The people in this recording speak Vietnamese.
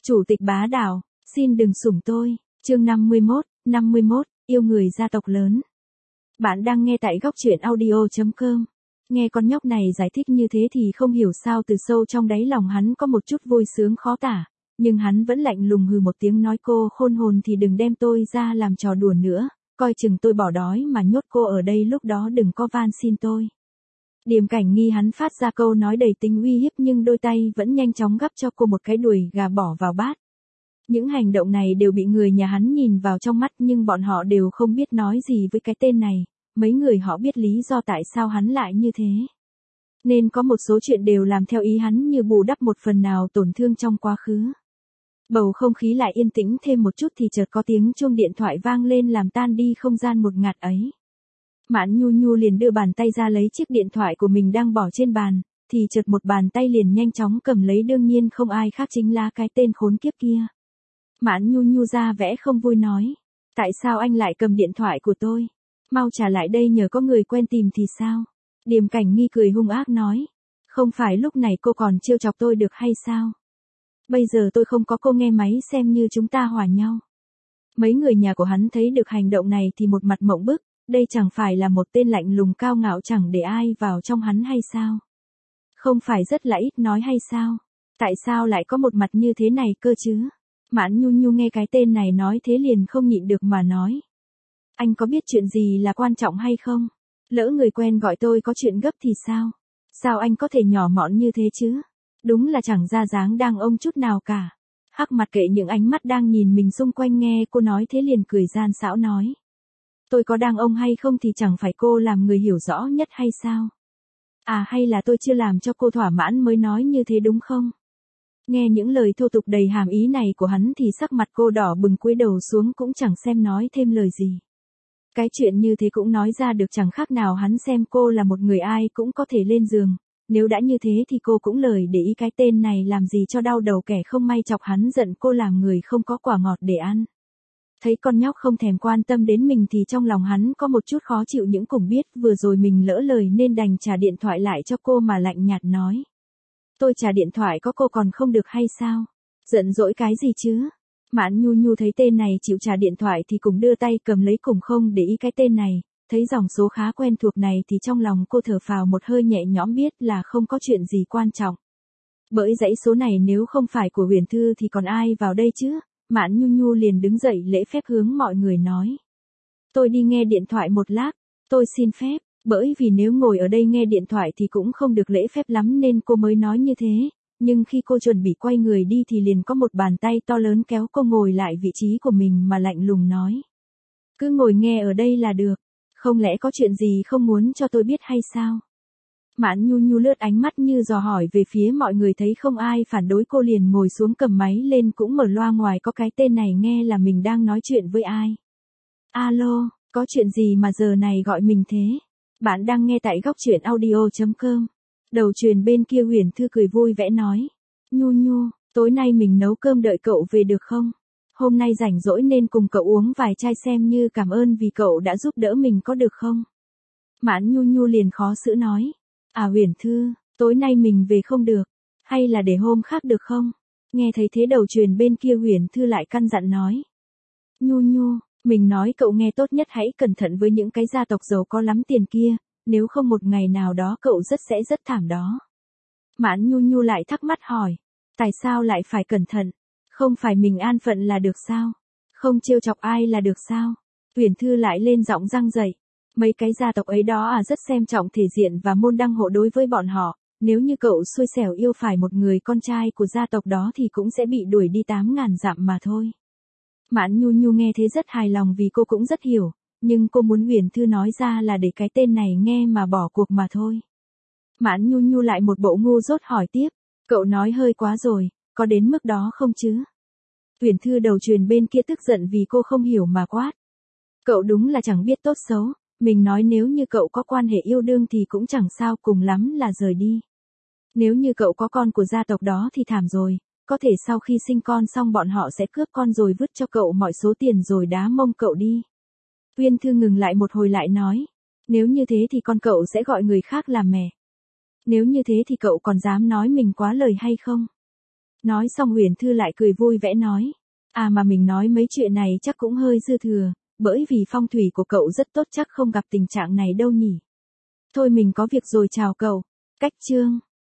Chủ tịch bá đạo, xin đừng sủng tôi. Chương 51, yêu người gia tộc lớn. Bạn đang nghe tại góc truyện audio.com. Nghe con nhóc này giải thích như thế thì không hiểu sao từ sâu trong đáy lòng hắn có một chút vui sướng khó tả, nhưng hắn vẫn lạnh lùng hừ một tiếng nói cô khôn hồn thì đừng đem tôi ra làm trò đùa nữa, coi chừng tôi bỏ đói mà nhốt cô ở đây lúc đó đừng có van xin tôi. Điềm Cảnh Nghi hắn phát ra câu nói đầy tính uy hiếp nhưng đôi tay vẫn nhanh chóng gắp cho cô một cái đùi gà bỏ vào bát. Những hành động này đều bị người nhà hắn nhìn vào trong mắt nhưng bọn họ đều không biết nói gì với cái tên này, mấy người họ biết lý do tại sao hắn lại như thế. Nên có một số chuyện đều làm theo ý hắn như bù đắp một phần nào tổn thương trong quá khứ. Bầu không khí lại yên tĩnh thêm một chút thì chợt có tiếng chuông điện thoại vang lên làm tan đi không gian một ngạt ấy. Mạn Nhu Nhu liền đưa bàn tay ra lấy chiếc điện thoại của mình đang bỏ trên bàn, thì chợt một bàn tay liền nhanh chóng cầm lấy đương nhiên không ai khác chính là cái tên khốn kiếp kia. Mạn Nhu Nhu ra vẻ không vui nói, tại sao anh lại cầm điện thoại của tôi? Mau trả lại đây nhờ có người quen tìm thì sao? Điềm Cảnh Nghi cười hung ác nói, không phải lúc này cô còn trêu chọc tôi được hay sao? Bây giờ tôi không có cô nghe máy xem như chúng ta hòa nhau. Mấy người nhà của hắn thấy được hành động này thì một mặt mộng bức, đây chẳng phải là một tên lạnh lùng cao ngạo chẳng để ai vào trong hắn hay sao? Không phải rất là ít nói hay sao? Tại sao lại có một mặt như thế này cơ chứ? Mạn Nhu Nhu nghe cái tên này nói thế liền không nhịn được mà nói. Anh có biết chuyện gì là quan trọng hay không? Lỡ người quen gọi tôi có chuyện gấp thì sao? Sao anh có thể nhỏ mọn như thế chứ? Đúng là chẳng ra dáng đang ông chút nào cả. Hắc mặt kệ những ánh mắt đang nhìn mình xung quanh nghe cô nói thế liền cười gian xảo nói. Tôi có đang ông hay không thì chẳng phải cô làm người hiểu rõ nhất hay sao? À hay là tôi chưa làm cho cô thỏa mãn mới nói như thế đúng không? Nghe những lời thô tục đầy hàm ý này của hắn thì sắc mặt cô đỏ bừng cúi đầu xuống cũng chẳng xem nói thêm lời gì. Cái chuyện như thế cũng nói ra được chẳng khác nào hắn xem cô là một người ai cũng có thể lên giường. Nếu đã như thế thì cô cũng lời để ý cái tên này làm gì cho đau đầu kẻ không may chọc hắn giận cô làm người không có quả ngọt để ăn. Thấy con nhóc không thèm quan tâm đến mình thì trong lòng hắn có một chút khó chịu những cùng biết vừa rồi mình lỡ lời nên đành trả điện thoại lại cho cô mà lạnh nhạt nói. Tôi trả điện thoại có cô còn không được hay sao? Giận dỗi cái gì chứ? Mạn Nhu Nhu thấy tên này chịu trả điện thoại thì cùng đưa tay cầm lấy cùng không để ý cái tên này, thấy dòng số khá quen thuộc này thì trong lòng cô thở phào một hơi nhẹ nhõm biết là không có chuyện gì quan trọng. Bởi dãy số này nếu không phải của Huyền Thư thì còn ai vào đây chứ? Mạn Nhu Nhu liền đứng dậy lễ phép hướng mọi người nói. Tôi đi nghe điện thoại một lát, tôi xin phép, bởi vì nếu ngồi ở đây nghe điện thoại thì cũng không được lễ phép lắm nên cô mới nói như thế, nhưng khi cô chuẩn bị quay người đi thì liền có một bàn tay to lớn kéo cô ngồi lại vị trí của mình mà lạnh lùng nói. Cứ ngồi nghe ở đây là được, không lẽ có chuyện gì không muốn cho tôi biết hay sao? Mạn Nhu Nhu lướt ánh mắt như dò hỏi về phía mọi người thấy không ai phản đối cô liền ngồi xuống cầm máy lên cũng mở loa ngoài có cái tên này nghe là mình đang nói chuyện với ai. Alo, có chuyện gì mà giờ này gọi mình thế? Bạn đang nghe tại góc truyện audio.com. Đầu truyền bên kia Huyền Thư cười vui vẻ nói. Nhu Nhu, tối nay mình nấu cơm đợi cậu về được không? Hôm nay rảnh rỗi nên cùng cậu uống vài chai xem như cảm ơn vì cậu đã giúp đỡ mình có được không? Mạn Nhu Nhu liền khó xử nói. À Huyền Thư, tối nay mình về không được, hay là để hôm khác được không? Nghe thấy thế đầu truyền bên kia Huyền Thư lại căn dặn nói. Nhu Nhu, mình nói cậu nghe tốt nhất hãy cẩn thận với những cái gia tộc giàu có lắm tiền kia, nếu không một ngày nào đó cậu sẽ rất thảm đó. Mạn Nhu Nhu lại thắc mắc hỏi, tại sao lại phải cẩn thận? Không phải mình an phận là được sao? Không trêu chọc ai là được sao? Huyền Thư lại lên giọng răng dậy. Mấy cái gia tộc ấy đó rất xem trọng thể diện và môn đăng hộ đối với bọn họ, nếu như cậu xui xẻo yêu phải một người con trai của gia tộc đó thì cũng sẽ bị đuổi đi 8.000 dặm mà thôi. Mạn Nhu Nhu nghe thế rất hài lòng vì cô cũng rất hiểu, nhưng cô muốn Huyền Thư nói ra là để cái tên này nghe mà bỏ cuộc mà thôi. Mạn Nhu Nhu lại một bộ ngu dốt hỏi tiếp, cậu nói hơi quá rồi, có đến mức đó không chứ? Huyền Thư đầu truyền bên kia tức giận vì cô không hiểu mà quát. Cậu đúng là chẳng biết tốt xấu. Mình nói nếu như cậu có quan hệ yêu đương thì cũng chẳng sao cùng lắm là rời đi. Nếu như cậu có con của gia tộc đó thì thảm rồi, có thể sau khi sinh con xong bọn họ sẽ cướp con rồi vứt cho cậu mọi số tiền rồi đá mông cậu đi. Huyền Thư ngừng lại một hồi lại nói, nếu như thế thì con cậu sẽ gọi người khác làm mẹ. Nếu như thế thì cậu còn dám nói mình quá lời hay không? Nói xong Huyền Thư lại cười vui vẻ nói. À mà mình nói mấy chuyện này chắc cũng hơi dư thừa, bởi vì phong thủy của cậu rất tốt chắc không gặp tình trạng này đâu nhỉ. Thôi mình có việc rồi chào cậu. Cách chương.